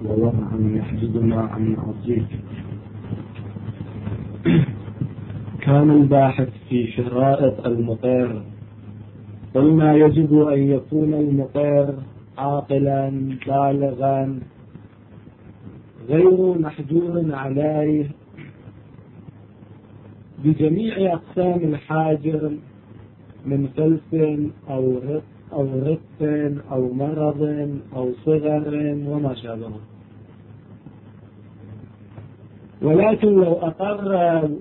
ووضعا يحجزنا عن عصيك. كان الباحث في شرائط المطير. قلنا يجب أن يكون المطير عاقلا بالغا غير محجور عليه بجميع أقسام الحاجر من فلس أو رق أو مرض أو صغر وما شابه. ولكن لو أقر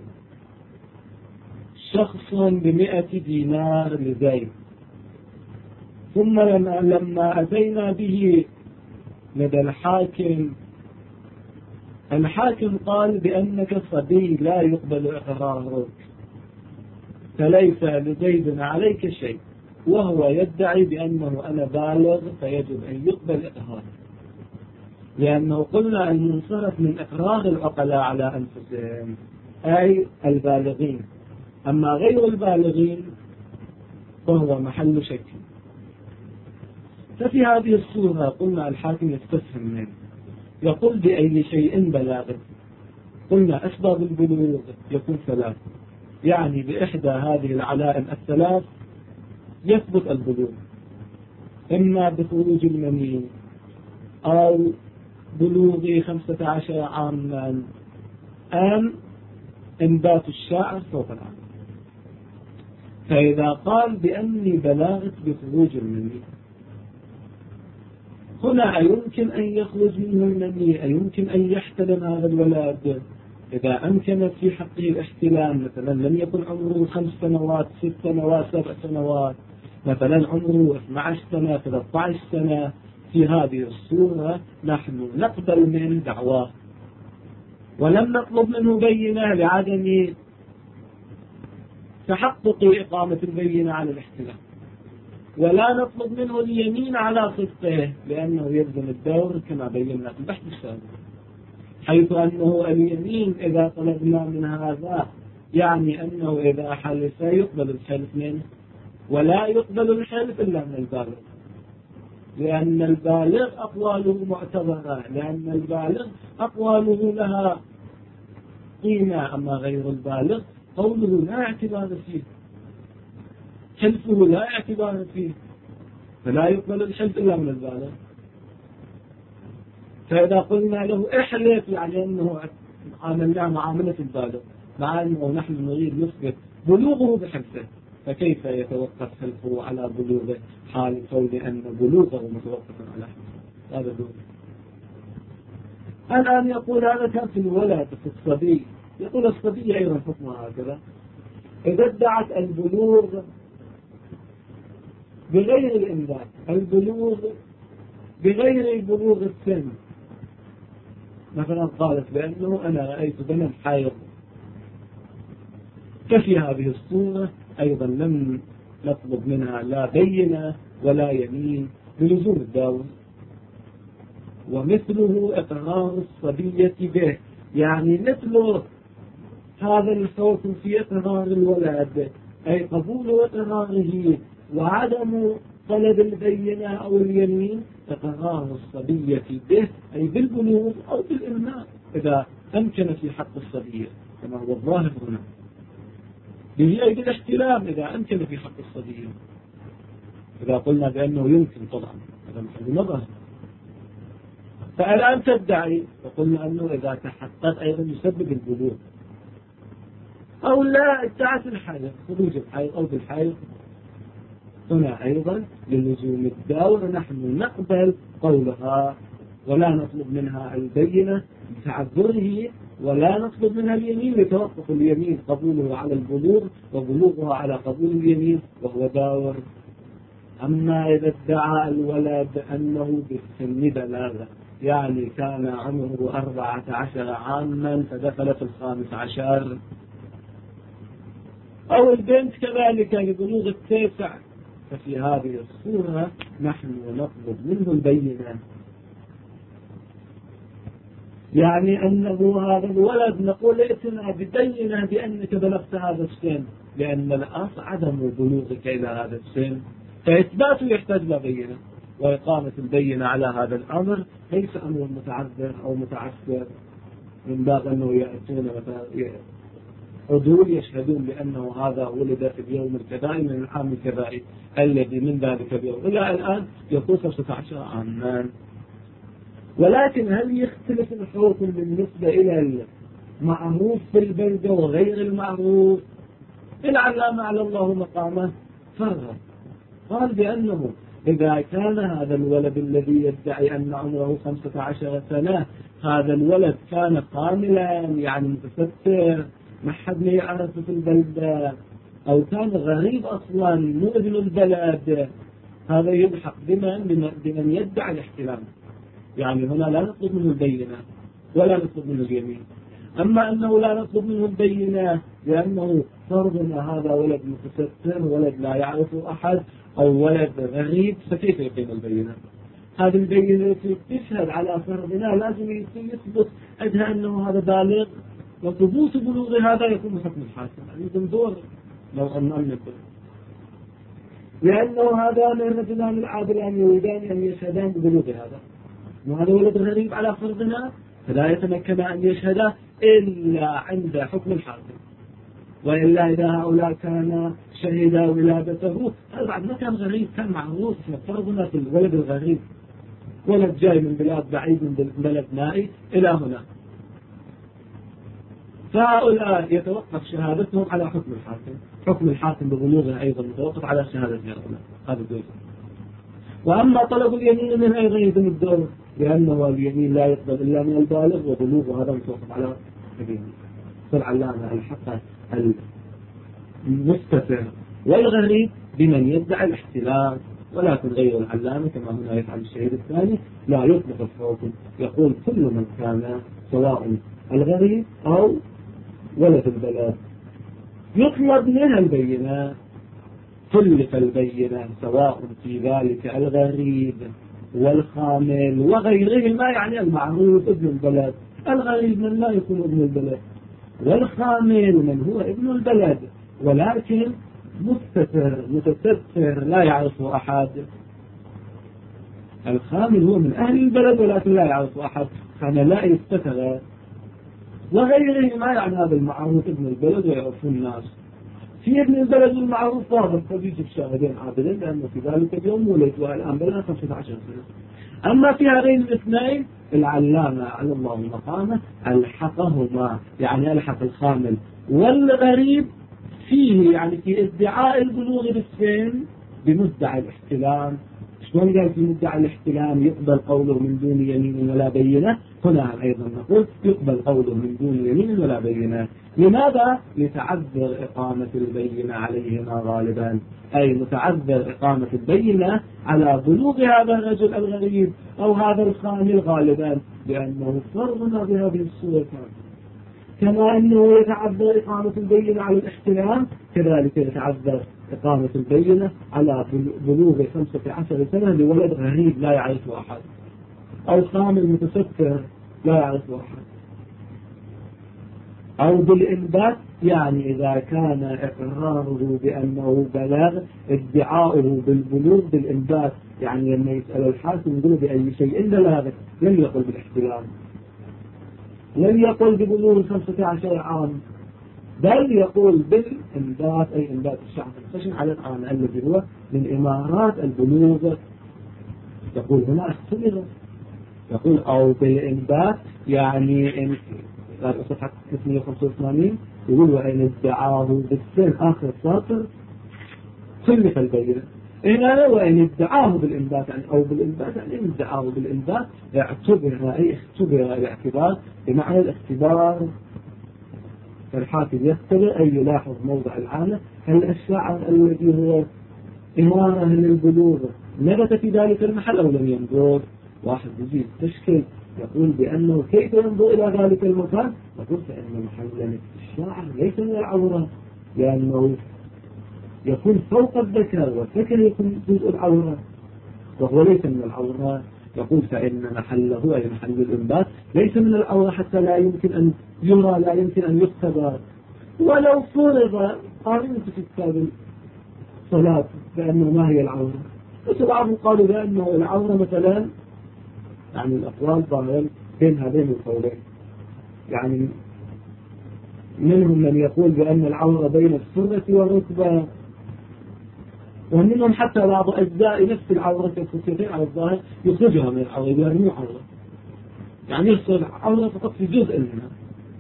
شخص ب100 دينار لزيد، ثم لما أتينا به لدى الحاكم قال بأنك صبي لا يقبل إقرارك، فليس لزيد عليك شيء، وهو يدعي بأنه أنا بالغ فيجب أن يقبل إقراره، لأنه قلنا أن ينصرف من إقرار العقلاء على أنفسهم أي البالغين، أما غير البالغين فهو محل شك. ففي هذه الصورة قلنا الحاكم يستفهم منه، يقول بأي شيء بلاغ. قلنا أسباب البلوغ يكون 3، يعني بإحدى هذه العلائم الثلاث يثبت البلوغ، إما بخروج المني أو بلوغ 15 عاما أم إنبات الشعر فوق العام. فإذا قال بأني بلغت بخروج المني، هنا أيمكن أن يخرج منه المني، أيمكن أن يحتلم هذا الولد. إذا أمكن في حقه الاحتلام، مثلا لم يكن عمره 5 سنوات 6 سنوات 7 سنوات، مثلا عمره 12 سنة 13 سنة، في هذه الصورة نحن نقبل منه دعواه، ولم نطلب منه بينة لعدم تحقق إقامة البينة على الاحتلام، ولا نطلب منه اليمين على صدقه، لأنه يلزم الدور كما بينا في البحث السابق، حيث أنه اليمين إذا طلبنا من هذا يعني أنه إذا حلف يقبل الحلف منه، ولا يقبل الحلف إلا من البالغ، لأن البالغ أقواله معتبرة، لأن البالغ أقواله لها قيمة، أما غير البالغ قوله لا اعتبار فيه، حلفه لا اعتبار فيه، فلا يقبل الحلف إلا من البالغ. فإذا قلنا له احلف يعني أنه عاملنا معاملة البالغ، مع أنه نحن نريد نثبت بلوغه بحلفه، فكيف يتوقف حلفه على بلوغه حال كون أن بلوغه متوقف على حلفه؟ هذا دون. الآن يقول هذا كان في الولد في الصبي، يقول الصبي أيضا حكمه هكذا إذا ادعت البلوغ بغير الإنذار، البلوغ بغير بلوغ السن، مثلا قالت بأنه أنا رأيت دما حائض، ففي هذه الصورة أيضا لم نطلب منها لا بينة ولا يمين بلزوم الداوم، ومثله إقرار الصبية به، يعني مثل هذا الحكم في إقرار الولد، أي قبول إقراره وعدم طلب البينة أو اليمين، إقرار الصبية به أي بالبلوغ أو بالإمناء إذا أمكن في حق الصبية كما هو الظاهر هنا، به أي بالاحتلام إذا أمكن في حق الصبية، إذا قلنا بأنه يمكن طبعا هذا محل نظر. فالآن تدعي وقلنا أنه إذا تحقق أيضا يسبب البلوغ، أو لا ادعت الحيض خروج الحيض أو بالحيض، هنا أيضا للزوم الدور نحن نقبل قولها ولا نطلب منها البينة بتعذره، ولا نطلب منها اليمين لتوقف اليمين قبوله على البلوغ وبلوغها على قبول اليمين وهو داور. أما إذا ادعى الولد أنه بالسن بلاغة، يعني كان عمره 14 عاما فدخل في 15، أو البنت كذلك لبلوغ 9، ففي هذه الصورة نحن نطلب منه البينة، يعني أنه هذا الولد نقول ائتنا ببينة بأنك بلغت هذا السن، لأن الأصل عدم بلوغك إلى هذا السن، فإثباته يحتاج لبينة. وإقامة البينة على هذا الأمر ليس أمر متعذر أو متعسر من باب أنه يأتون مثلا عدول يشهدون بأنه هذا ولد في اليوم الكذائي من العام الكذائي الذي من ذلك اليوم إلى الآن يقول 15 عاما. ولكن هل يختلف الحكم بالنسبة إلى المعروف في البلدة وغير المعروف؟ العلامة على الله مقامه فرق، قال بأنه إذا كان هذا الولد الذي يدعي أن عمره 15 سنة هذا الولد كان كاملا يعني متستر ما حد يعرفه في البلدة أو كان غريب أصلا مو ابن البلد، هذا يلحق بمن يدعي الاحتلام. يعني هنا لا نطلب منه البينة ولا نطلب منه اليمين. أما أنه لا نطلب منه البينة لأنه فرضنا هذا ولد متستر ولد لا يعرفه أحد أو ولد غريب، فكيف يقيم البينة؟ هذه البينة تشهد على فرضنا لازم يثبت أدها أنه هذا بالغ، وثبوت بلوغ هذا يكون بحكم الحاكم يعني دور لو أمن لأنه هذان الرجلان العادلان يريدان أن يشهدان ببلوغ هذا، وهذا ولد غريب على فرضنا فلا يتمكن أن يشهد إلا عند حكم الحاكم. وإلا إذا هؤلاء كان شهدا ولادته هذا بعد ما كان غريب كان معروف، فرضنا في الولد الغريب ولد جاي من بلاد بعيد من بلد نائي إلى هنا، فهؤلاء يتوقف شهادتهم على حكم الحاكم، حكم الحاكم ببلوغه أيضا متوقف على شهادة هؤلاء، هذا الدور. وأما طلب اليمين من أيضا يتم الدور لأنه اليمين لا يقبل إلا من البالغ وبلوغه هذا متوقف على اليمين. فالعلامة الحق المستتر والغريب بمن يدعي الاحتلال، ولكن غير العلامة كما هنا يفعل الشهيد الثاني لا يطلق الحكم، يقول كل من كان سواء الغريب أو ولد البلد يطلب منها البينة، كلف البينة سواء في ذلك الغريب والخامل وغيرهما، يعني المعروف ابن البلد، الغريب من لا يكون ابن البلد، والخامل من هو ابن البلد ولكن متستر لا يعرفه أحد. الخامل هو من أهل البلد ولكن لا يعرفه أحد، فأنا لا يستتر وغيرهما، يعني هذا المعروف ابن البلد ويعرفه الناس. في ابن البلد المعروف واضح فبيجي الشاهدين عادلين لأنه في ذلك اليوم ولد والآن بلغ 15 سنة. أما في هذين الاثنين العلامة على الله مقامه ألحقهما، يعني ألحق الخامل والغريب فيه، يعني في ادعاء البلوغ بالسن بمدعي الاحتلام. شلون قال في مدعي الاحتلام يقبل قوله من دون يمين ولا بينة؟ هنا أيضا نقول يقبل قوله من دون يمين ولا بينة. لماذا؟ لتعذر إقامة البينة عليهما غالبا، أي متعذر إقامة البينة على بلوغ هذا الرجل الغريب أو هذا الخامل غالبا، لأنه فرضنا بهذه الصورة. كما أنه يتعذر إقامة البينة على الاحتلام كذلك يتعذر إقامة البينة على بلوغ 15 سنة لولد غريب لا يعرفه أحد أو خامل متستر لا يعرفه أحد. أو بالإنبات، يعني إذا كان إقراره بأنه بلغ ادعاؤه بالبلوغ بالإنبات، يعني لما يسأل الحاكم يقول بأي شيء بلغ، لم يقل بالاحتلام، لم يقل ببلوغ 15 عام، بل يقول بالإنبات، أي إنبات الشعب الخشن على الآن الذي هو من إمارات البلوغ. يقول هنا اختبر، يقول أو بالإنبات، يعني إن صفحة 385 يقول وإن ادعاه بالسن آخر سطر كلف البينة. هنا وإن ادعاه بالإنبات يعني أو بالإنبات، يعني إن ادعاه بالإنبات اعتبر، أي اختبر الاعتبار بمعنى الاختبار. فالحاكم يختبر أي يلاحظ موضع العانة، هل الشعر الذي هو إمارة للبلوغ نبت في ذلك المحل أو لم ينظر. واحد يجي تشكل يقول بأنه كيف ينظر إلى ذلك المكان، يقول فإن محل الشعر ليس من العورة، لأنه يكون فوق الذكر والذكر يكون جزء العورة وهو ليس من العورة. يقول فإن محله أي محل الإنبات ليس من العورة حتى لا يمكن أن يرى، لا يمكن أن يختبر. ولو فرض قارنة في كتاب الصلاة بأنه ما هي العورة، بس بعضهم قالوا بأنه العورة مثلا، يعني الأقوال ظاهر بين هذين القولين، يعني منهم من يقول بأن العورة بين السرة والركبة، ومنهم حتى بعض أجزاء نفس العورة الخصيصين على الظاهر يخرجها من العورة يرموا عورة، يعني يصير عورة فقط في جزء منها،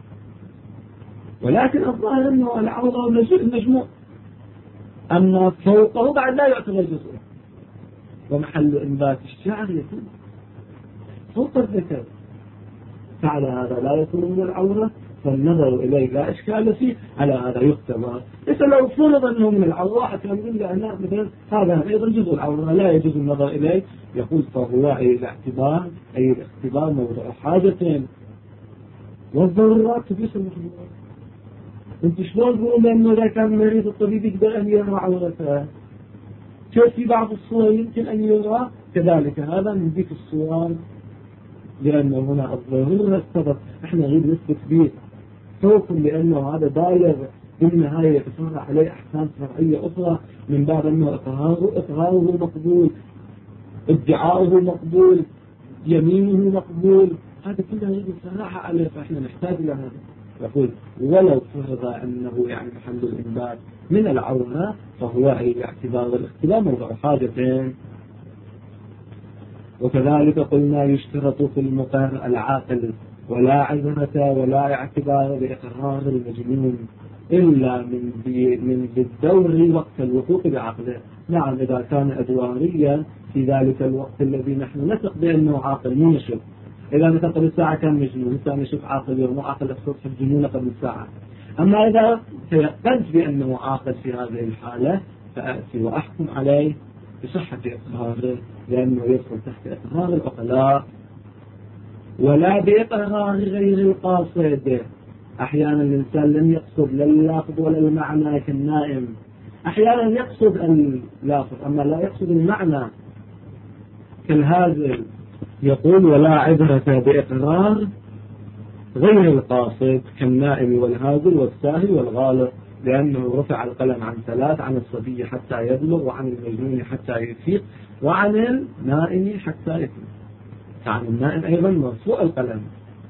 ولكن الظاهر أنه العورة مجموع، أما فوقه بعد لا يعتبر جزء، ومحل إنبات الشعر يكون فوق الذكر، فعلى هذا لا يكون من العورة، فالنظر إليه لا إشكال فيه، على هذا يختبر. ليس لو فرض أنه من العورة حتى نقول لأنه مثلا هذا أيضا جزء العورة لا يجوز النظر إليه، يقول فهو أي الاعتبار، أي الاختبار موضوع حاجة، والضرورات تبيس المحظورات. انت شلون تقول انه اذا كان مريض الطبيب يقدر ان يرى عورته؟ كيف في بعض الصور يمكن ان يرى كذلك، هذا من ذيك الصور، لانه هنا الضروره السبب، احنا نريد نثبت به خوفا لانه هذا بالغ بالنهايه يتفرع عليه احكام شرعيه اخرى، من باب انه اقراره مقبول، ادعاؤه مقبول، يمينه مقبول، هذا كله يريد الصراحه عليه، فاحنا نحتاج الى هذا. يقول ولو فرض أنه يعني محل الإنبات من العورة فهو أي الاعتبار والاختبار موضوع حاجتين. وكذلك قلنا يشترط في المقر العاقل، ولا عبرة ولا اعتبار بإقرار المجنون إلا من بالدور وقت الوثوق بعقله. نعم إذا كان أدواريا في ذلك الوقت الذي نحن نثق بأنه عاقل مو نشوف، إذا مثلا قبل ساعة كان مجنون إنسان نشوف عاقل يوم عاقل الصبح الجنون قبل ساعة، أما إذا تيقنت بأنه عاقل في هذه الحالة فأتي وأحكم عليه بصحة إقراره، لأنه يدخل تحت إقرار العقلاء. ولا بإقرار غير القاصد، أحيانا الإنسان لم يقصد لا اللافظ ولا المعنى كالنائم، أحيانا يقصد اللافظ أما لا يقصد المعنى كالهازل. يقول ولا عبرة بإقرار غير القاصد كالنائم والهازل والساهي والغالط، لأنه رفع القلم عن ثلاث: عن الصبي حتى يبلغ، وعن المجنون حتى يفيق، وعن النائم حتى يفيق. عن النائم أيضا مرفوع القلم،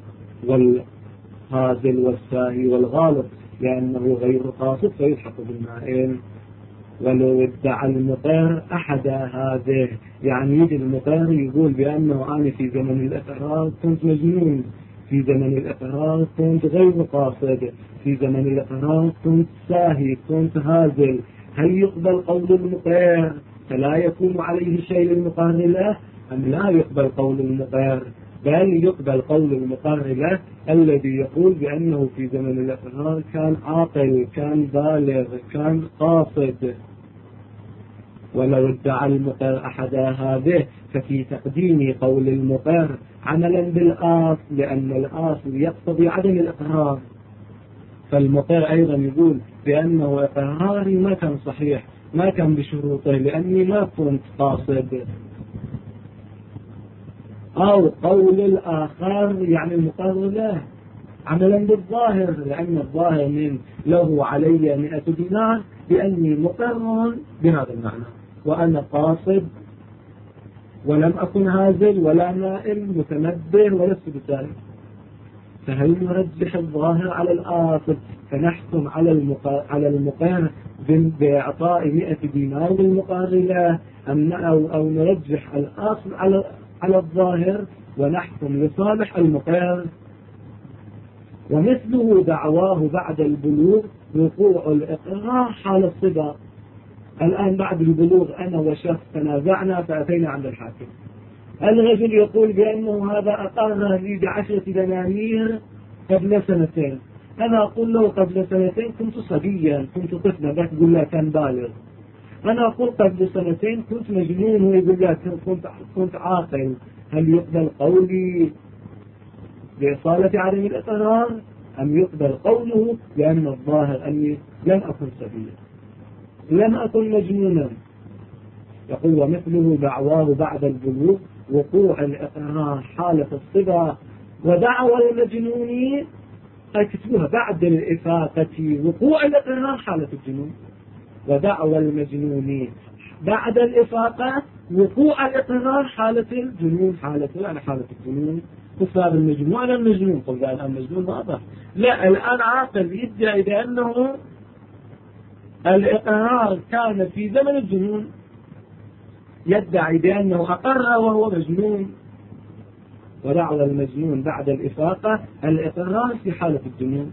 والهازل والساهي والغالط لأنه غير قاصد فيلحق بالنائم. ولو ادعى المقر أحد هذه، يعني يجي المقر يقول بأنه أنا في زمن الإقرار كنت مجنون، في زمن الإقرار كنت غير قاصد، في زمن الإقرار كنت ساهي، كنت هازل، هل يقبل قول المقر فلا يكون عليه شيء للمقر له، أم لا يقبل قول المقر بل يقبل قول المقر له الذي يقول بأنه في زمن الإقرار كان عاقل، كان بالغ، كان قاصد؟ ولو ادعى المقر أحد هذه ففي تقديم قول المقر عملا بالآصل، لأن الآصل يقتضي عدم الإقرار، فالمقر أيضا يقول بأنه إقراري ما كان صحيح، ما كان بشروطه لأني ما كنت قاصد. أو قول الآخر يعني المقر له عملا بالظاهر، لأن الظاهر من له علي 100 دينار بأني مقر بهذا المعنى، وأنا قاصد ولم أكن هازل ولا نائل متنبه ولست بسائل، فهل نرجح الظاهر على الآصل فنحكم على المقر بإعطاء 100 دينار للمقر له، أو نرجح الآصل على الظاهر ونحكم لصالح المقر؟ ومثله دعواه بعد البلوغ وقوع الإقرار حال الصبا. الآن بعد البلوغ أنا وشخص تنازعنا فأتينا عند الحاكم، الرجل يقول بأنه هذا أقر لي ب10 دنانير قبل 2 سنين، أنا أقول له قبل 2 كنت صبيا، كنت طفلا، ذاك يقول لا كان بالغ. أنا أقول قبل 2 كنت مجنون، ويقول لا كنت عاقل. هل يقبل قولي بإصالة عدم الإقرار، أم يقبل قوله لأن الظاهر أني لم أكن صبيا لم أكن مجنونا؟ يقول ومثله دعواه بعد البلوغ وقوع الإقرار حالة الصبا، ودعوى المجنون أكتبوها بعد الإفاقة وقوع الإقرار حالة الجنون، ودعوى المجنون بعد الإفاقة وقوع الإقرار حالة الجنون، حالة الجنون. كفار المجنون على المجنون، قل الآن مجنون ما أضح. لا، الآن عاقل يدعي بأنه الإقرار كان في زمن الجنون، يدعي بأنه أقر وهو مجنون، ودعوى المجنون بعد الإفاقة الإقرار في حالة الجنون،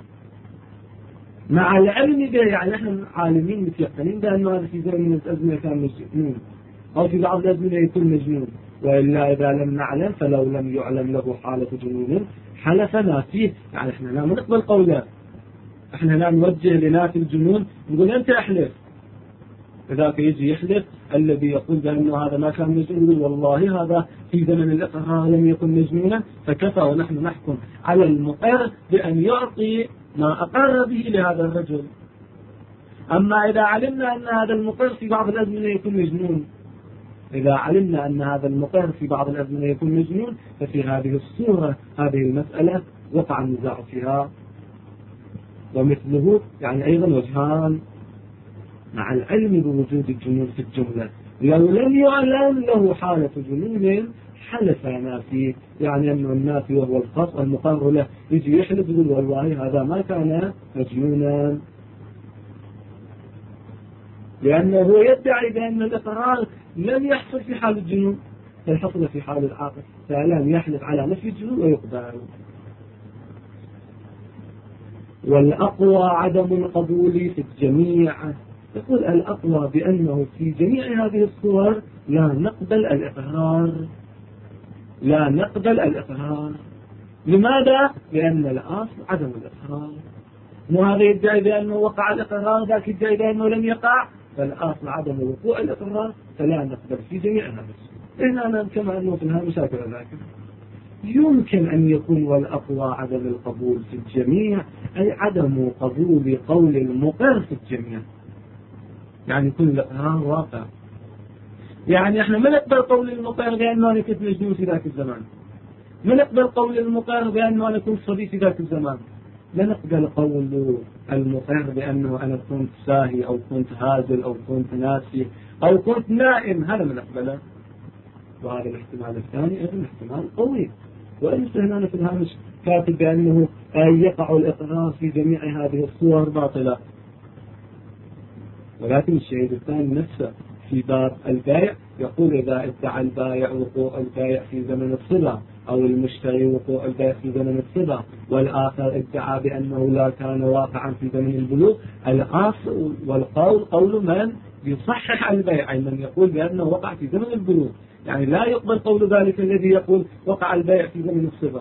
مع العلم به. يعني نحن عالمين متيقنين بأنه هذا في زمن من الأزمنة كان مجنون، أو في بعض الأزمنة يكون مجنون، وإلا إذا لم نعلم فلو لم يعلم له حالة جنون حلف نافيه. يعني احنا لا نقبل قوله، احنا لا نوجه لنافي الجنون نقول أنت احلف. إذا يجي يحلف الذي يقول بأنه هذا ما كان مجنون، والله هذا في زمن الإقرار لم يكن مجنونا، فكفى ونحن نحكم على المقر بأن يعطي ما أقر به لهذا الرجل. أما إذا علمنا أن هذا المقر في بعض الأزمنة يكون مجنون، إذا علمنا أن هذا المقر في بعض الأزمنة يكون مجنون، ففي هذه الصورة هذه المسألة وقع النزاع فيها. ومثله يعني أيضا وجهان مع العلم بوجود الجنون في الجملة، لو لم يعلم له حالة جنون حلف نافيه، يعني أنه النافي وهو الخاص المقر له يجي يحلف يقول والله هذا ما كان مجنونا، لأنه هو يدعي بأن الإقرار لم يحصل في حال الجنون بل حصل في حال العاقل، فلم يحلف على نفي الجنون ويقبل. والأقوى عدم القبول في الجميع، يقول الأقوى بأنه في جميع هذه الصور لا نقبل الإقرار، لا نقبل الإقرار. لماذا؟ لأن الأصل عدم الإقرار، وهذا يدعي بأنه وقع الإقرار، ذاك يدعي بأنه لم يقع، فالأصل عدم وقوع الإقرار، فلا نقبل في جميع هذه الصور. هنا كما أنه في الهامش هكذا ذاك يمكن أن يكون والأقوى عدم القبول في الجميع، أي عدم قبول قول المقر في الجميع، يعني يكون الإقرار واقع. يعني احنا ما نقبل قول المقر بأنه أنا كنت مجنون في ذاك الزمان، ما نقبل قول المقر بأنه أنا كنت صبي في ذاك الزمان، لا نقبل قول المقر بأنه أنا كنت ساهي أو كنت هازل أو كنت ناسي أو كنت نائم، هذا ما نقبله. وهذا الاحتمال الثاني أيضا احتمال قوي. وإن هنا في الهامش كاتب بأنه يقع الإقرار في جميع هذه الصور باطلة، ولكن الشهيد الثاني نفسه في باب البيع يقول إذا ادعى البائع وقوع البيع في زمن الصبا أو المشتري وقوع البيع في زمن الصبا، والآخر ادعى بأنه لا كان واقعا في زمن البلوغ، الأصل والقول قول من يصحح البيع، أي من يقول بأنه وقع في زمن البلوغ، يعني لا يقبل قول ذلك الذي يقول وقع البيع في زمن الصبا.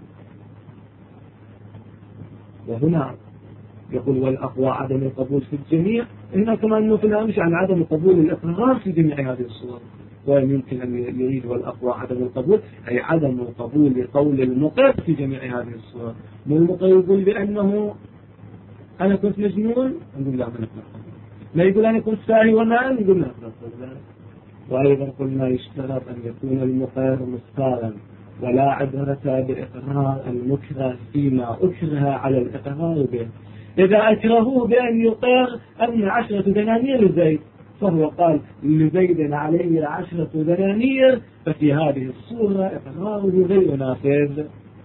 وهنا يقول والأقوى عدم القبول في الجميع، هنا كما أنه في الهامش عن عدم قبول الإقرار في جميع هذه الصور، ويمكن أن يريد والأقوى عدم القبول أي عدم قبول قول المقر في جميع هذه الصور. من المقر يقول بأنه أنا كنت مجنون نقول لا، ما يقول أنا كنت ساهي ونائم نقول لا. وأيضا قلنا يشترط أن يكون المقر مختارا، ولا عبرة بإقرار المكره فيما أكره على الإقرار به. إذا أكرهوه بأن يقر أن 10 دنانير لزيد، فهو قال لزيد علي 10 دنانير، ففي هذه الصورة إقراره غير نافذ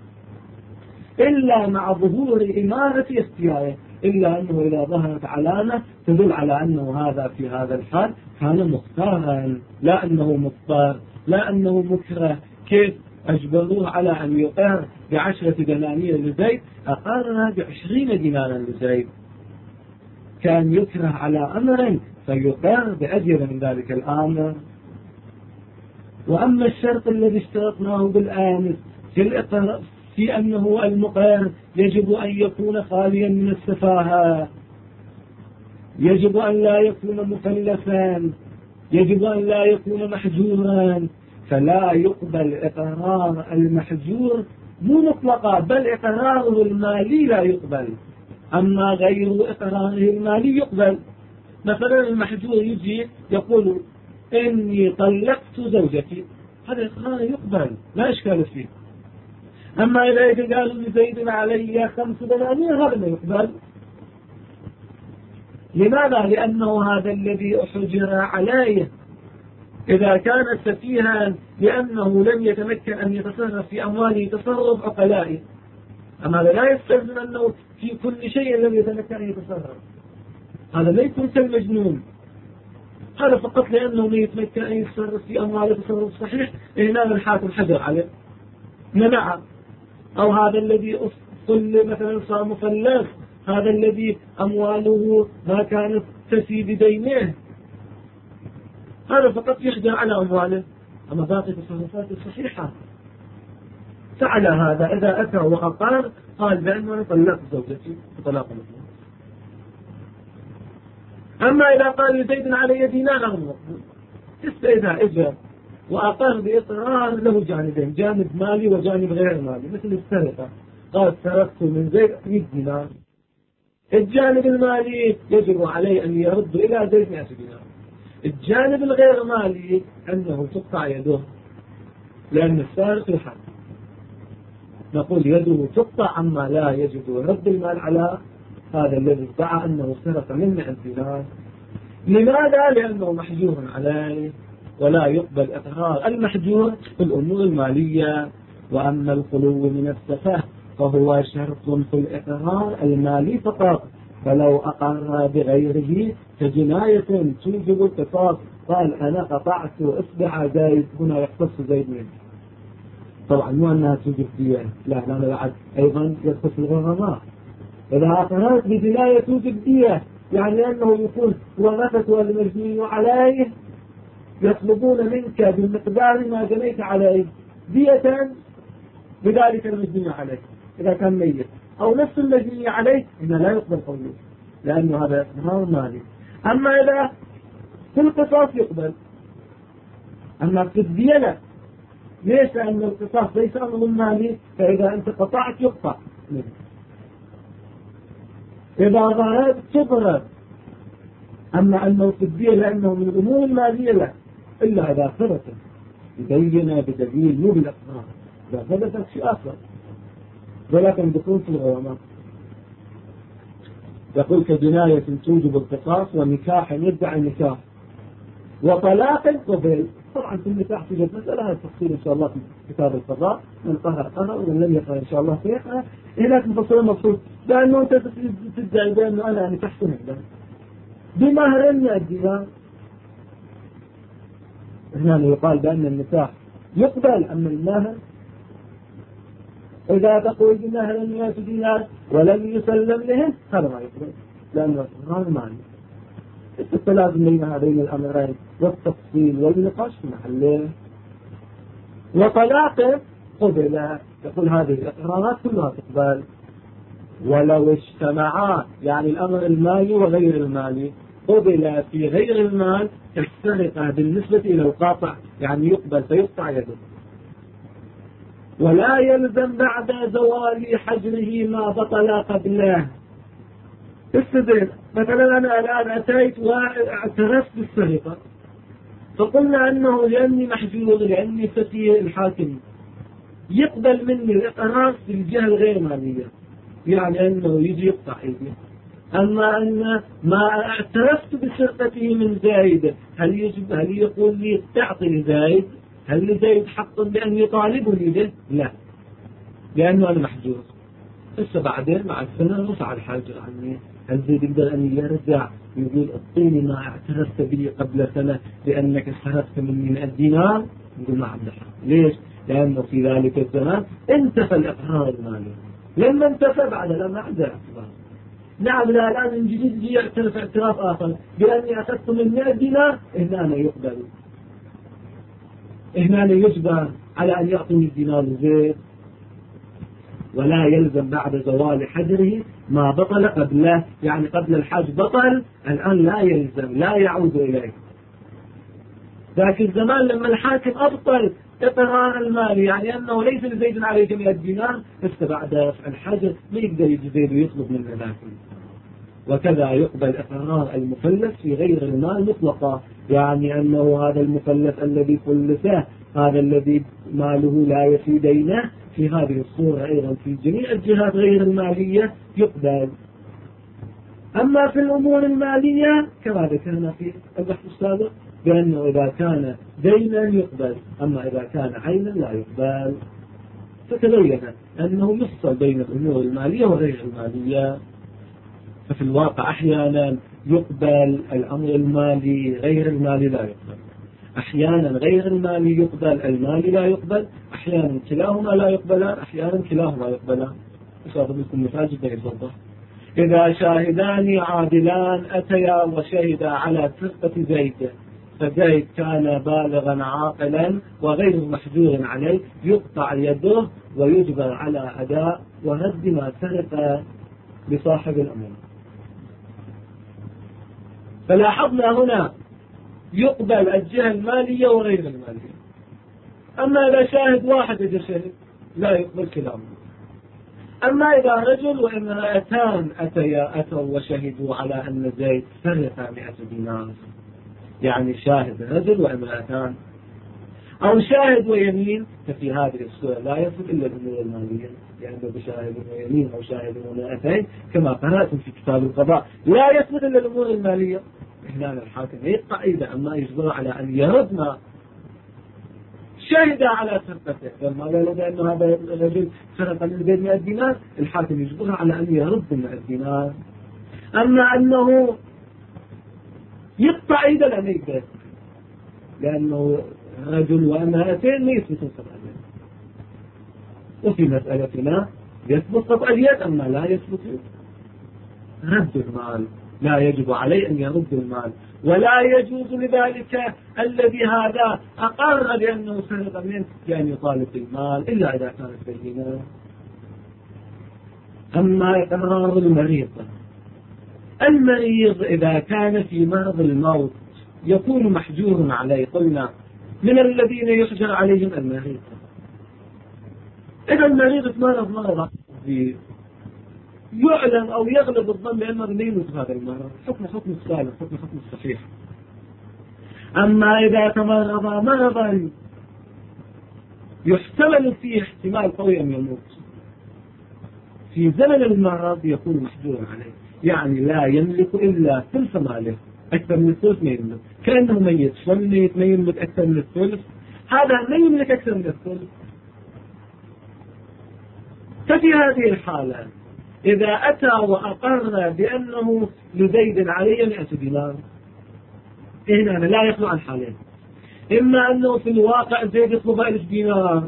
إلا مع ظهور إمارة اختياره، إلا أنه إذا ظهرت علامة تدل على أنه هذا في هذا الحال كان مختارا، لا أنه مضطر، لا أنه مكره. كيف أجبروه على أن يقر ب10 دنانير لزيد، أقرها ب20 دينارا لزيد، كان يكره على أمر فيقر بأجر من ذلك الأمر. وأما الشرط الذي اشترطناه بالآمس في الإقرار في أنه المقر يجب أن يكون خاليا من السفاهة، يجب أن لا يكون مكلفا، يجب أن لا يكون محجورا، فلا يقبل إقرار المحجور مو مطلقا، بل إقراره المالي لا يقبل، أما غير إقراره المالي يقبل. مثلا المحجور يجي يقول إني طلقت زوجتي، هذا إقرار يقبل لا إشكال فيه. أما إذا قالوا لزيد علي 5 دنانير هذا ما يقبل. لماذا؟ لأنه هذا الذي أحجر عليه إذا كان سفيها لأنه لم يتمكن أن يتصرف في أمواله تصرف عقلائي، أما هذا لا يستلزم أنه في كل شيء لم يتمكن أن يتصرف، هذا ليس كالمجنون، هذا فقط لأنه لا يتمكن أن يتصرف في أمواله تصرف صحيح هنا الحاكم حجر عليه منعه. أو هذا الذي أصل مثلا صار مفلس، هذا الذي أمواله ما كانت تفي بدينه، هذا فقط يحجر على أمواله، أما باقي تصرفاته صحيحة. فعلى هذا إذا أتى وأقر قال بأنه طلقت زوجتي بطلاق مثله. أما إذا قال لزيد علي دينار أو مقبول، إذا إجا وأقر بإقرار له جانبين، جانب مالي وجانب غير مالي، مثل السرقة، قال سرقت من زيد 100 دينار، الجانب المالي يجب عليه أن يرد إلى زيد 100 دينار، الجانب الغير مالي أنه تقطع يده لأن السارق يحد، نقول يده تقطع، أما لا يجب رد المال على هذا الذي ادعى أنه سرق من 100 دينار. لماذا؟ لأنه محجور عليه ولا يقبل إقرار المحجور في الأمور المالية. وأما الخلو من السفه فهو شرط في الإقرار المالي فقط، فلو أقر بغيره فجناية توجب القصاص. قال أنا قطعت إصبع زيد، هنا يختص زيد منه، طبعا مو أنها توجب دية، لا أنا بعد أيضا يختص الغرماء. إذا أقررت بجناية توجب دية، يعني أنه يكون ونفت والمجني عليه يطلبون منك بالمقدار ما جنيت عليه دية بذلك المجني عليه إذا كان ميت، أو نفس المجني عليه إنه لا يقبل قوله لأنه هذا إقرار مالي. أما إذا في القصاص يقبل، أما في الدية لا. ليس؟ أن القصاص ليس أمر مالي، فإذا أنت قطعت يقطع، إذا ضربت تضرب. أما أنه في الدية لأنه من الأمور المالية لا، إلا إذا ثبت يبين بدليل مو بالإقرار، إذا ثبتت شيء آخر، ولكن دخول في الغرامات. يقول كجناية توجب القصاص ونكاح يدعي النكاح وطلاق قبل. طبعا في النكاح توجد مسألة التفصيل إن شاء الله في كتاب القضاء، من قهر قهر ومن لم يقهر إن شاء الله سيقهر. هناك مفصل مبسوط لأنه أنت تدعي بأنه أنا نكحت نهدا بمهر 100 دينار، هنا يقال بأن النكاح يقبل. أما المهر إذا تقول بمهر 100 دينار ولم يسلم لهم هذا ما يقبل، لأنه هذا معنى التلازم بين هذين الأمرين والتفصيل والنقاش في محله. وطلاق قبل، يقول هذه الإقرارات كلها تقبل ولو اجتمعا، يعني الأمر المالي وغير المالي قبل في غير المال السرقة بالنسبة إلى القاطع، يعني يقبل فيقطع يده، ولا يلزم بعد زوال حجره ما بطل قبله. استدل مثلا أنا الآن أتيت واعترفت بالسرقة، فقلنا أنه لأني محجور لأني فتي الحاكم يقبل مني الإقرار في الجهة الغير مالية، يعني أنه يجي يقطع يده. أما أن ما اعترفت بسرقته من زايد، هل يقول لي تعطي زايد؟ هل لزايد حق بأن يطالبني به؟ لا، لأنه أنا محجور. بس بعدين مع السنة رفع الحاجر عني، هل زيد يقدر أن يرجع يقول اعطيني ما اعترفت به قبل سنة لأنك سرقت مني 100 دينار؟ يقول ما عنده حق. ليش؟ لأنه في ذلك الزمان انتفى الإقرار المالي، لما انتفى بعد لما عنده اعتراف. نعم لا الآن من جديد يعترف اعتراف آخر بأني أخذت من 100 دينار، هنا يقبل، هنا يجبر على أن يعطيني الدينار زيد، ولا يلزم بعد زوال حجره ما بطل قبله، يعني قبل الحج بطل، الآن لا يلزم، لا يعود إليه. ذاك الزمان لما الحاكم أبطل إقرار المال، يعني أنه ليس لزيد عليه 100 دينار، بس بعد رفع الحجر ما يقدر يجي زيد ويطلب منه ذاك. وكذا يقبل إقرار المفلس في غير المال مطلقا، يعني أنه هذا المفلس الذي فلسه، هذا الذي ماله لا يفي دينه، في هذه الصورة أيضا في جميع الجهات غير المالية يقبل. أما في الأمور المالية كما ذكرنا في البحث السابق بأنه إذا كان دينا يقبل، أما إذا كان عينا لا يقبل. فتبين أنه يفصل بين الأمور المالية وغير المالية. ففي الواقع أحيانا يقبل الأمر المالي، غير المالي لا يقبل. أحيانا غير المالي يقبل، المالي لا يقبل. أحيانا كلاهما لا يقبلان، أحيانا كلاهما يقبلان. أضرب لكم مثال جدا يوضح. إذا شاهدان عادلان أتيا وشهدا على سرقة زيد، فزيد كان بالغا عاقلا وغير محجور عليه، يقطع يده ويجبر على أداء ورد ما سرق لصاحب الأمر. فلاحظنا هنا يقبل الجهة المالية وغير المالية. أما إذا شاهد واحد إذا شهد لا يقبل كلامه. أما إذا رجل وامرأتان أتوا وشهدوا على أن زيد سرق 100 دينار، يعني شاهد رجل وامرأتان، أو شاهد ويمين، ففي هذه الصورة لا يصل إلا الأمور المالية، يعني بشاهد ويمين أو شاهد وامرأتين كما قرأتم في كتاب القضاء لا يثبت إلا الأمور المالية. هنا الحاكم يقطع إذا أما يجبر على أن يرد ما شهد على سرقته. لما قالوا بأنه هذا الرجل سرق من زيد 100 دينار، الحاكم يجبر على أن يرد 100 دينار. أما أنه يقطع إذا لم يقدر، لأنه رجل وامرأتين ما يثبتون قطع اليد. وفي مسألتنا يثبت قطع اليد أما لا يثبت رد المال، لا يجب عليه أن يرد المال. ولا يجوز لذلك الذي هذا أقر بأنه سرق منه بأن يطالب بالمال إلا إذا كانت بينة. أما إقرار المريض، المريض إذا كان في مرض الموت يكون محجور عليه. قلنا من الذين يحجر عليهم المريض. إذا المريض مرض يعلم أو يغلب الظن بأنه لم يموت هذا المرض، حكم السالم، حكم الصحيح. أما إذا تمرض مرضا يحتمل فيه احتمال قوي أن يموت، في زمن المرض يكون محجورا عليه، يعني لا يملك إلا ثلث ماله، أكثر من الثلث ما يملك، كأنه ميت. فميت ما يملك أكثر من الثلث، هذا ما يملك أكثر من الثلث. ففي هذه الحالة إذا أتى وأقر بأنه لزيد عليه 100 دينار، هنا لا يخلو عن حالين. إما أنه في الواقع زيد يطلب 1000 دينار،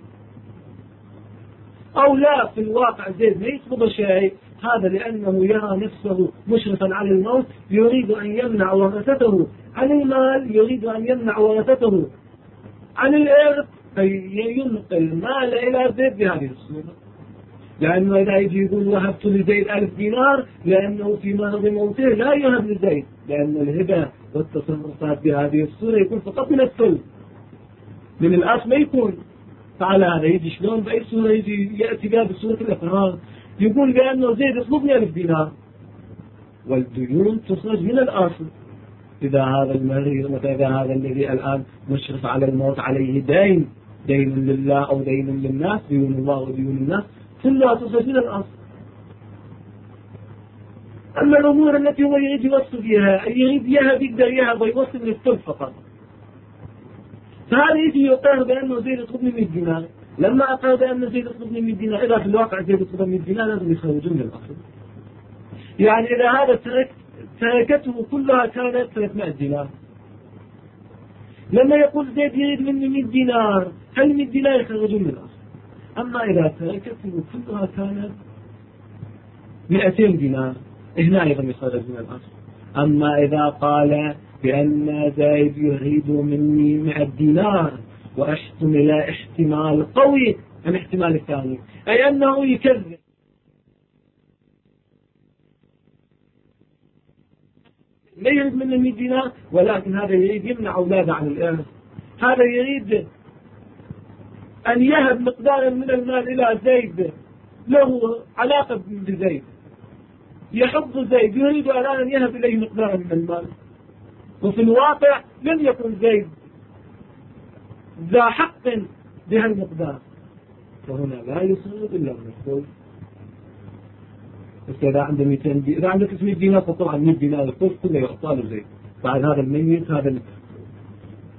أو لا، في الواقع زيد ما يطلب شيء، هذا لأنه يرى نفسه مشرفا على الموت، يريد أن يمنع ورثته عن المال، يريد أن يمنع ورثته عن الإرث، فينقل المال إلى زيد بهذه الصورة. لأنه إذا يجي يقول وهبت لزيد 1000 دينار لأنه في مرض موته، لا يهب لزيد، لأن الهبة والتصرفات بهذه الصورة يكون فقط من الثلث، من الأصل ما يكون. فعلى هذا يجي شلون بأي صورة يجي يأتي بها بصورة الإقرار، يقول بأنه زيد يطلبني 1000 دينار، والديون تخرج من الأصل. إذا هذا المريض وإذا هذا الذي الآن مشرف على الموت عليه دين لله أو دين للناس، ديون الله وديون الناس كلها تصل من الأصل. أما الأمور التي هو يريد يوصل فيها، يريد يهب، يقدر يهب ويوصل للثلث فقط، فهذا يجي يقر بأنه زيد يطلبني 100 دينار. لما أقر بأن زيد يطلبني 100 دينار، إذا في الواقع زيد يطلب 100 دينار لازم يخرجون من الأصل. يعني إذا هذا تركته كلها كانت 300 دينار، لما يقول زيد يريد مني 100 دينار، هل 100 دينار يخرجون من الأصل. أما إذا تركته كلها كانت 200 دينار، هنا أيضا يخرج من الأصل. أما إذا قال بأن زيد يريد مني 100 دينار وأحتمل احتمال قوي الاحتمال الثاني، أي أنه يكذب، لا يريد مني 100 دينار، ولكن هذا يريد يمنع أولاده عن الإرث، هذا يريد أن يهب مقدارا من المال إلى زيد له علاقة بزيد، يحب زيد، يريد الآن أن يهب إليه مقدارا من المال، وفي الواقع لم يكن زيد ذا حق بها المقدار، فهنا لا يصير إلا من الثلث. بس إذا عنده 200 إذا عنده 300 دينار فطبعا 100 دينار الثلث كله يعطى له زيد، بعد هذا الميت هذا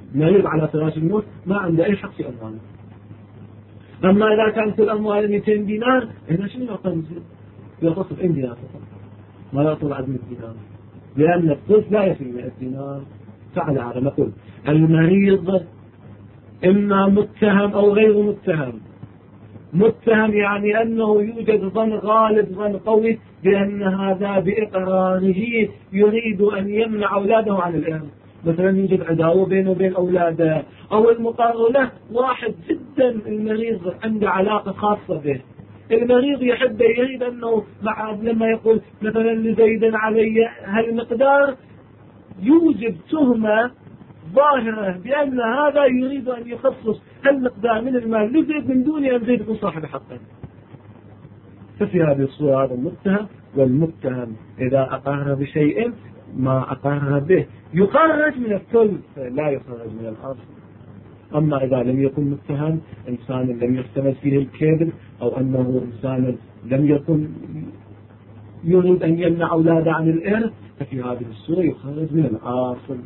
مريض على فراش الموت ما عنده أي حق في أمواله. أما إذا كانت الأموال 200 دينار هنا شنو يعطى يعطى 70 دينار فقط، ما يعطى بعد 100 دينار، لأن الطفل لا يفي 100 دينار. فعلى هذا نقول المريض إما متهم أو غير متهم. متهم يعني أنه يوجد ظن غالب، ظن قوي بأن هذا بإقراره يريد أن يمنع أولاده عن الإرث، مثلا يوجد عداوة بينه وبين أولاده، أو المقر له واحد جدا المريض عنده علاقة خاصة به، المريض يحب يريد أنه لما يقول مثلا لزيد علي هالمقدار يوجد تهمة ظاهرة بأن هذا يريد أن يخصص هالمقدار من المال لزيد من دون أن زيد يكون صاحب حقا. ففي هذه الصورة هذا المتهم، والمتهم إذا أقر بشيء ما أقر به يخرج من الثلث لا يخرج من الأصل. أما إذا لم يكن متهم إنسان لم يحتمل فيه الكذب، أو أنه إنسان لم يكن يريد أن يمنع أولاده عن الإرث، ففي هذه الصورة يخرج من الأصل.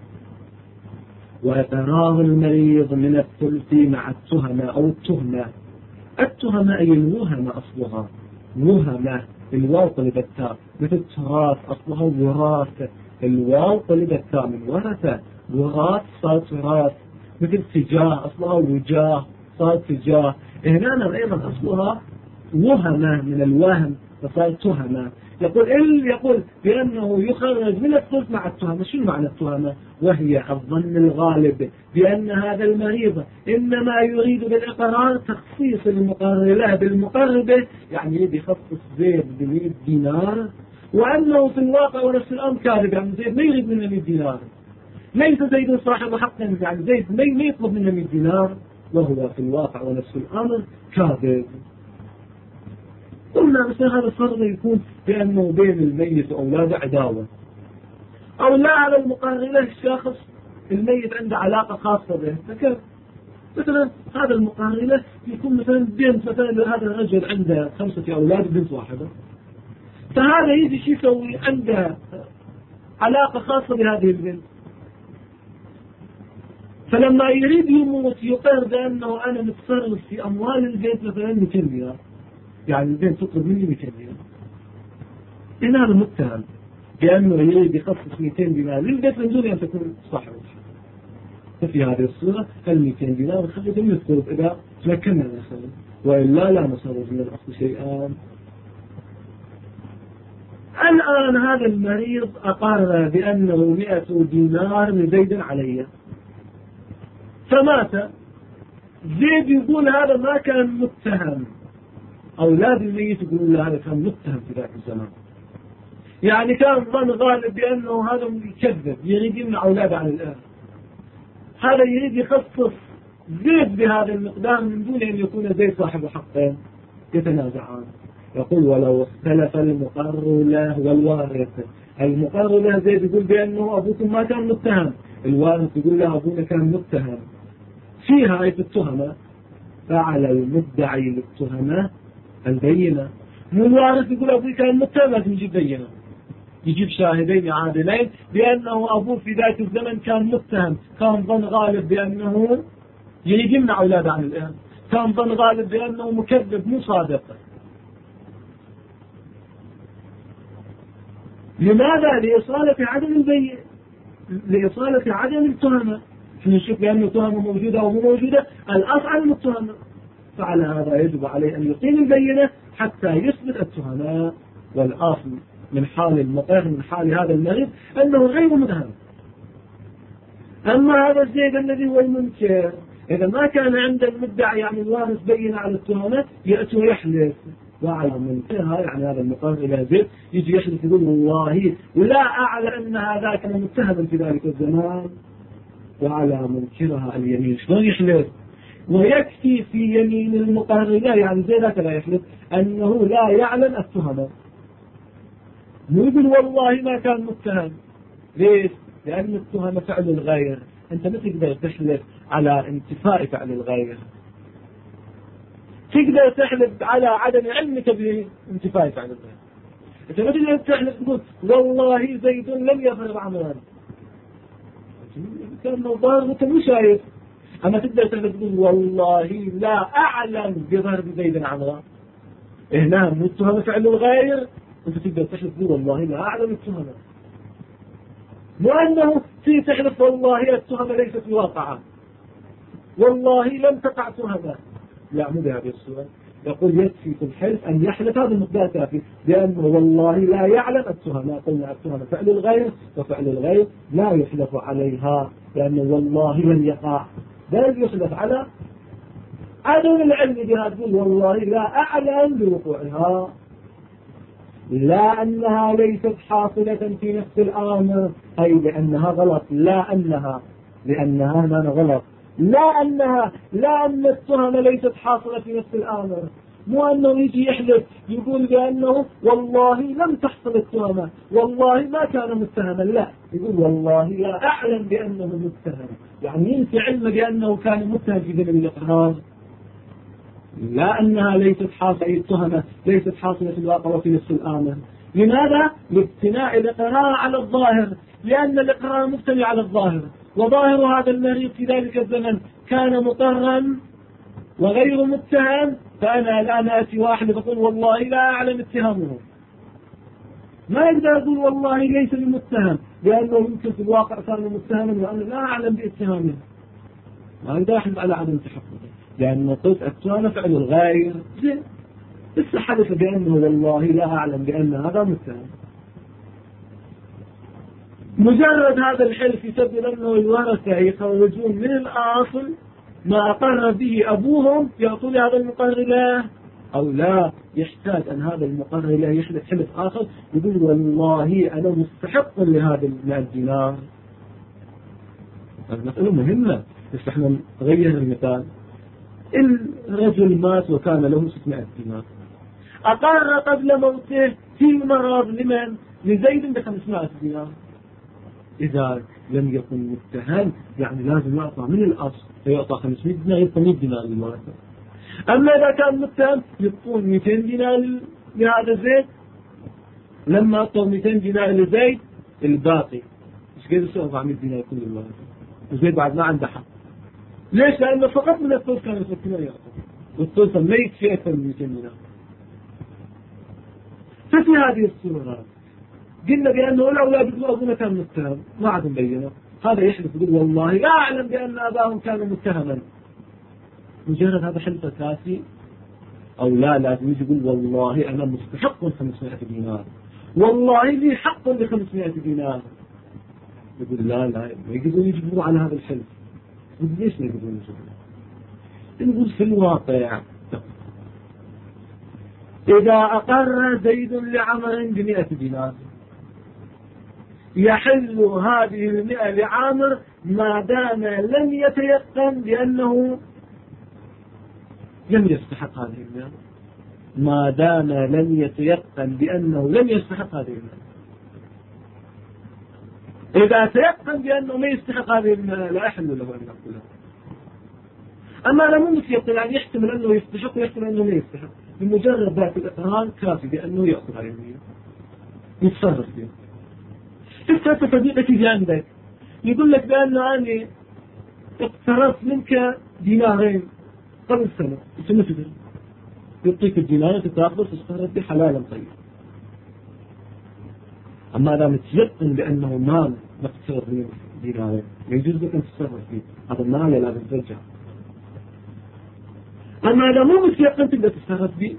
وإقرار المريض من الثلث مع التهمة أو التهمة. التهمة أي الوهمة أصلها، وهمة الواو قلب التاء، مثل تراث أصلها وراثة، الواو قلب التاء من ورثة، وراث صار تراث، مثل تجاه أصلها وجاه صار تجاه. هنا أيضا أصلها وهمة من الوهم فصار تهمة. يقول بأنه يخرج من الثلث مع التهمة. شو معنى التهمة؟ وهي الظن الغالب بأن هذا المريض إنما يريد بالإقرار تخصيص المقر له بالمقر به، يعني يريد يخصص زيد ب100 دينار، وأنه في الواقع ونفس الأمر كاذب، يعني زيد ما يريد منه 100 دينار، ليس زيد صاحب حق، يعني زيد ما يطلب منه 100 دينار، وهو في الواقع ونفس الأمر كاذب. قلنا مثل هذا الفرق يكون بأنه بين الميت وأولاده عداوة، أو لا على المقر له الشخص الميت عنده علاقة خاصة به، مثلا هذا المقر له يكون مثلا بنت، مثلا هذا الرجل عنده 5 أولاد بنت واحدة، فهذا يجي شو يسوي؟ عنده علاقة خاصة بهذه البنت، فلما يريد يموت يقر بأنه أنا متصرف في أموال البنت مثلا 200 دينار، يعني البنت تطلب مني 200 دينار، إن هذا متهم بأنه يريد يخصص 200 دينار للبنت من دون أن تكون صاحبة. ففي هذه الصورة 200 دينار خلينا نذكر إذا تمكننا من الخروج، وإلا لا نخرج من الأصل شيئا. الآن هذا المريض أقر بأنه 100 دينار لزيد علي، فمات زيد، يقول هذا ما كان متهم، أولاد الميت يقولون له هذا كان متهم في ذاك الزمان، يعني كان ظن غالب بأنه هذا يكذب يريد يمنع أولاده عن الآن، هذا يريد يخصص زيد بهذا المقدار من دون أن يكون زيد صاحب حقين، يتنازعان. يقول ولو اختلف المقر له والوارث، المقر له زيد يقول بأنه أبوكم ما كان متهم، الوارث يقول له أبونا كان متهم، فيها آية التهمة، فعلى المدعي للتهمة البينة. مو الوارث يقول أبوي كان متهم، لازم يجيب بينة، يجيب شاهدين عادلين بأنه أبوه في ذاك الزمن كان متهم، كان ظن غالب بأنه يريد يمنع أولاده عن الإرث، كان ظن غالب بأنه مكذب مو صادق. لماذا؟ لإصالة عدم البين، لإصالة عدم التهمة. نشوف بأن التهمة موجودة أو مو موجودة، الأصل عدم التهمة، فعلى هذا يجب عليه أن يقيم البينة حتى يثبت التهمة. والأصل من حال المقر، من حال هذا المريض، أنه غير متهم. أما هذا الزيد الذي هو المنكر، إذا ما كان عند المدعي يعني الوارث بين على التهمة، يأتي ويحلف، وعلى منكرها يعني هذا المقر إلى زيد يجي يحلف يقول والله ولا أعلم أن هذا كان متهما في ذلك الزمان، وعلى منكرها اليمين. شلون يحلف؟ ويكفي في يمين المقر لا، يعني زي ذاك لا يحلف أنه لا يعلم التهمة، مو يقول والله ما كان متهم. ليش؟ لأن التهمة فعل الغير، أنت ما تقدر تحلف على انتفاء فعل الغير، تقدر تحلف على عدم علمك بانتفاء فعل الغير. أنت ما تقدر تحلف تقول والله زيد لم يفعل عملا، كأنه ظاهر وأنت مو شايف. أما تقدر تقول والله لا أعلم بضرب زيد عمرا، هنا متهم فعل الغير، أنت تقدر تحلف تقول والله لا أعلم التهمة، مو أنه في تحلف والله التهمة ليست واقعة، والله لم تقع تهمة، لا مو بهذه الصورة. يقول يكفي في الحلف أن يحلف، هذا المقدار كافي، لأنه والله لا يعلم التهمة. قلنا التهمة فعل الغير، وفعل الغير لا يحلف عليها، لأنه والله لم يقع، بل يحلف على عدم العلم بها. تقول والله لا أعلم بوقوعها، لا أنها ليست حاصلة في نفس الآمر، أي لأنها غلط، لا أنها، لأنها هنا غلط، لا أن التهمة ليست حاصلة في نفس الآمر، مو أنه يجي يحلف يقول بأنه والله لم تحصل التهمة، والله ما كان متهما، لا، يقول والله لا أعلم بأنه متهم، يعني ينفي علمه بأنه كان متهم في ذنب الإقرار. لا أنها ليست حاصلة، التهمة ليست حاصلة في الواقع وفي نفس الآمر. لماذا؟ لابتناء الإقرار على الظاهر، لأن الإقرار مبتني على الظاهر، وظاهر هذا المريض في ذلك الزمن كان مقرا وغير متهم، فأنا الآن آتي واحد يقول والله لا أعلم اتهامه، ما يقدر يقول والله ليس بمتهم، لأنه يمكن في الواقع كان متهما وأنا لا أعلم باتهامه، ما يقدر يحلف على عدم تحققه، لأنه قلت التهمة فعل الغير، بس حدث بأنه والله لا أعلم بأن هذا متهم. مجرد هذا الحلف يسبب أنه الورثة يخرجون من الأصل ما أقر به أبوهم، يعطون هذا المقرر له أو لا، يحتاج أن هذا المقرر له يحلف حلف آخر يقول والله أنا مستحق لهذا 100 دينار. المسألة مهمة، بس احنا نغير المثال. الرجل مات وكان له 600 دينار، أقر قبل موته في المرض لمن؟ لزيد ب500 دينار. إذا لم يكن متهم يعني لازم يعطى من الأصل، فيعطى 500 دينار، يعطى 100 دينار للورثة. أما إذا كان متهم يعطون 200 دينار لهذا زيد، لما أعطوا 200 دينار لزيد الباقي مش قد يصير 400 دينار كل الورثة، وزيد بعد ما عنده حق. ليش؟ لأنه فقط من الثلث كان يفكرون يعطوا، والثلث ما يكفي أكثر من 200 دينار. ففي هذه الصورة قلنا بأنه الأولاد يقولوا أبونا كان متهم، ما عاد مبينه، هذا يحلف يقول والله لا أعلم بأن أباهم كانوا متهما. مجرد هذا حلفه كافي أو لا؟ لازم يجي يقول والله أنا مستحق 500 دينار، والله لي حق ل500 دينار. يقول لا ما يقدرون يجبروا على هذا الحلف. ليش ما يقدرون يجبروا؟ نقول في الواقع إذا أقر زيد لعمر ب100 دينار يحل هذه 100 لعامر ما دام لم يتيقن بأنه لم يستحق هذه 100، ما دام لم يتيقن بأنه لم يستحق هذه 100. إذا تيقن بأنه ما يستحق هذه 100 لا يحل له أن يأكلها. أما لا مو متيقن، يعني يحتمل أنه يستحق ويحتمل أنه لا يستحق، بمجرد ذات الإقرار كافي بأنه يأكل هذه 100 يتصرف فيها. تفتح صديقتي في عندك يقول لك بأنه أنا اقترضت منك دينارين قبل سنة، ثم تقول يعطيك الدينار تتاخذ تستهرب بحلالا طيب. أما إذا متيقن بأنه مال مقترض من دينارين يجوز لك أن تتصرف فيه، هذا المال لازم ترجع. أما إذا مو متيقن تقدر تتصرف به.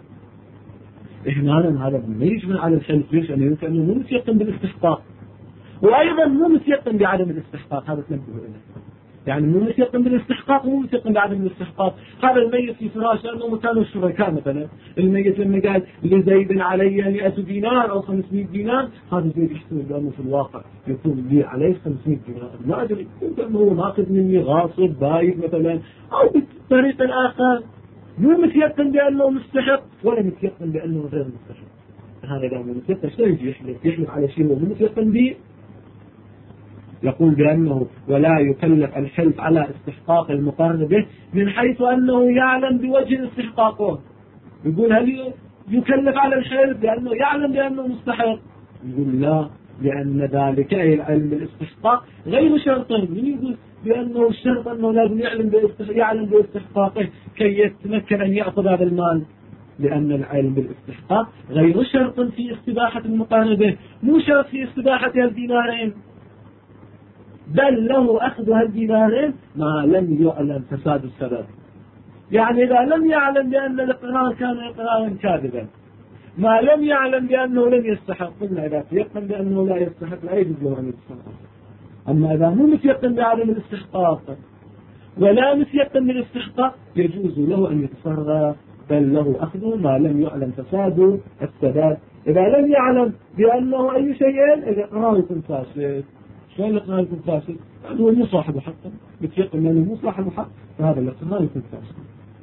إهمالا هذا ما يجبر على الحلف. ليش؟ لأنه يمكن أنه مو متيقن بالاستحقاق، وأيضا مو متيقن بعدم الاستحقاق، هذا تنبه إليه. يعني مو متيقن بالاستحقاق ومو متيقن بعدم الاستحقاق. هذا الميت في فراش لأنه كانوا شركاء مثلا، الميت لما قال لزيد علي 100 دينار أو 500 دينار، هذا زيد يحتمل بأنه في الواقع يكون لي عليه 500 دينار، ما أدري يمكن أنه ماخذ مني غاصب بايد مثلا، أو بطريق آخر. مو متيقن بأنه مستحق ولا متيقن بأنه غير مستحق. هذا لا مو متيقن، شو يجي يحلف على شيء مو متيقن به؟ يقول بأنه ولا يكلف الحلف على استحقاق المقرر به من حيث أنه يعلم بوجه استحقاقه. يقول هل يكلف على الحلف لأنه يعلم بأنه مستحق؟ يقول لا، لأن ذلك أي العلم بالاستحقاق غير شرط. من يقول بأنه الشرط أنه لازم يعلم باستحقاقه كي يتمكن أن يأخذ هذا المال؟ لأن العلم بالاستحقاق غير شرط في استباحة المقاربة، مو شرط في استباحة الدينارين، بل له أخذ هالدينارين ما لم يعلم فساد السبب. يعني إذا لم يعلم بأن الإقرار كان إقرارا كاذبا، ما لم يعلم بأنه لم يستحق، قلنا إذا تيقن بأنه لا يستحق لا يجوز له أن يستحق. أما إذا مو متيقن بعدم الاستحقاق ولا متيقن بالاستحقاق يجوز له أن يتصرف، بل له أخذه ما لم يعلم فساد السبب. إذا لم يعلم بأنه أي شيء الإقرار يكون فاسد. شلون الإقرار يكون فاسد؟ يعني هو مو صاحب حق، متيقن بأنه مو صاحب حق، فهذا الإقرار يكون فاسد.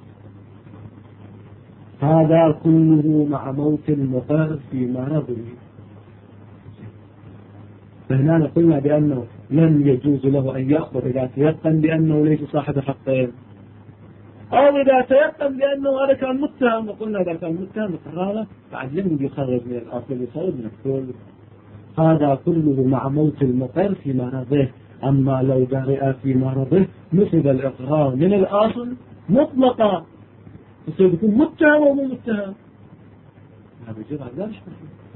هذا كله مع موت المقر في مرضه. فهنا قلنا بأنه لم يجوز له أن يأخذ إذا تيقن بأنه ليس صاحب حقين، أو إذا تيقن بأنه هذا كان متهم، وقلنا إذا كان متهم إقراره بعد لم يخرج من الأصل يصير من الكل. هذا كله مع موت المقر في مرضه. أما لو برئ في مرضه نفذ الإقرار من الأصل مطلقا، يصير يكون متهم ومو متهم، هذا جرى لا يشبه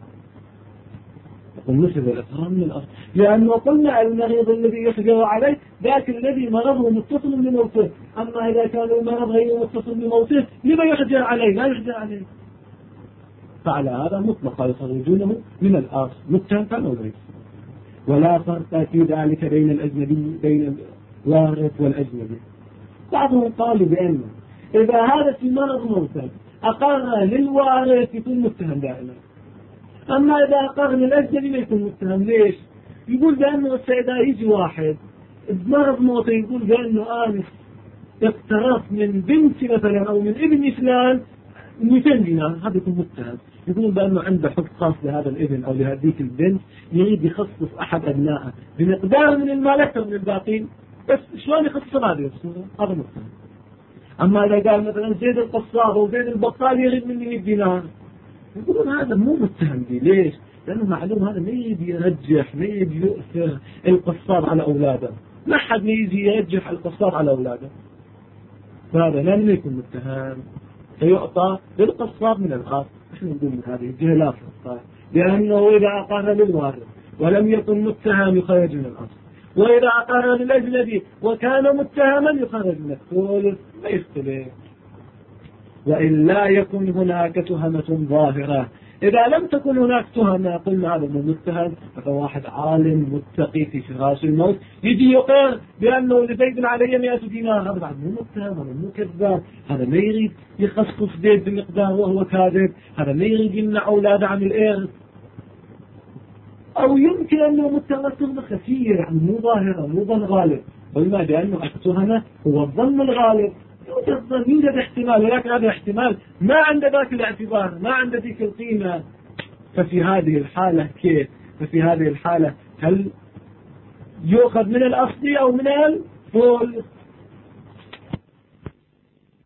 ونفذ الإقرار من الأصل. لأنه قلنا المريض الذي يحجر عليه ذاك الذي مرضه متصل بموته، أما إذا كان المرض غير متصل بموته لما يحجر عليه؟ لا يحجر عليه. فعلى هذا مطلقا يخرجونه من الأصل متهم كان أو ليس. ولا فرق في ذلك بين الأجنبي، بين الوارث والأجنبي. بعضهم قالوا بأنه إذا هذا في مرض موته أقر للوارث يكون متهم دائما، أما إذا أقر للأجنبي ما يكون متهم. ليش؟ يقول بأنه إذا يجي واحد بمرض موته يقول بأنه أنا اقترضت من بنتي مثلا أو من ابني فلان 200 دينار، هذا يكون متهم. يقول بأنه عنده حق خاص لهذا الابن أو لهذيك البنت، يريد يخصص أحد أبنائه بمقدار من المال أكثر من الباقين، بس شلون يخصص هذه الصورة؟ هذا متهم. أما إذا قال مثلا زيد القصاب أو زيد البقال يريد مني 100 دينار، يقولون هذا مو متهم به. ليش؟ لأنه معلوم هذا ما يجي يرجح، ما يجي يؤثر القصاب على أولاده، ما حد يجي يرجح القصاب على أولاده، فهذا لن يكون متهم، فيعطى للقصاب من الأصل. نحن نقول من هذه الجهة لا فرق، لأنه إذا أقر للوارث ولم يكن متهم يخرج من الأصل، وإذا أقر للأجنبي وكان متهما يخرج من الثلث، ما يختلف. وإن لا يكن هناك تهمة ظاهرة، إذا لم تكن هناك تهمة قلنا هذا مو متهم، فهو واحد عالم متقي في فراش الموت يجي يقر بأنه لزيد علي 100 دينار، هذا بعد مو متهم، هذا مو كذاب، هذا ما يريد يخصص زيد بمقدار وهو كاذب، هذا ما يريد يمنع أولاده عن الإرث. أو يمكن أنه متهم تهمة خفية يعني مو ظاهرة، مو ظن غالب، قلنا بأنه التهمة هو الظن الغالب، يوجد احتمال، ولكن هذا الاحتمال ما عند ذاك الاعتبار، ما عند ذيك القيمة. ففي هذه الحالة كيف؟ ففي هذه الحالة هل يؤخذ من الأصل أو من الفول؟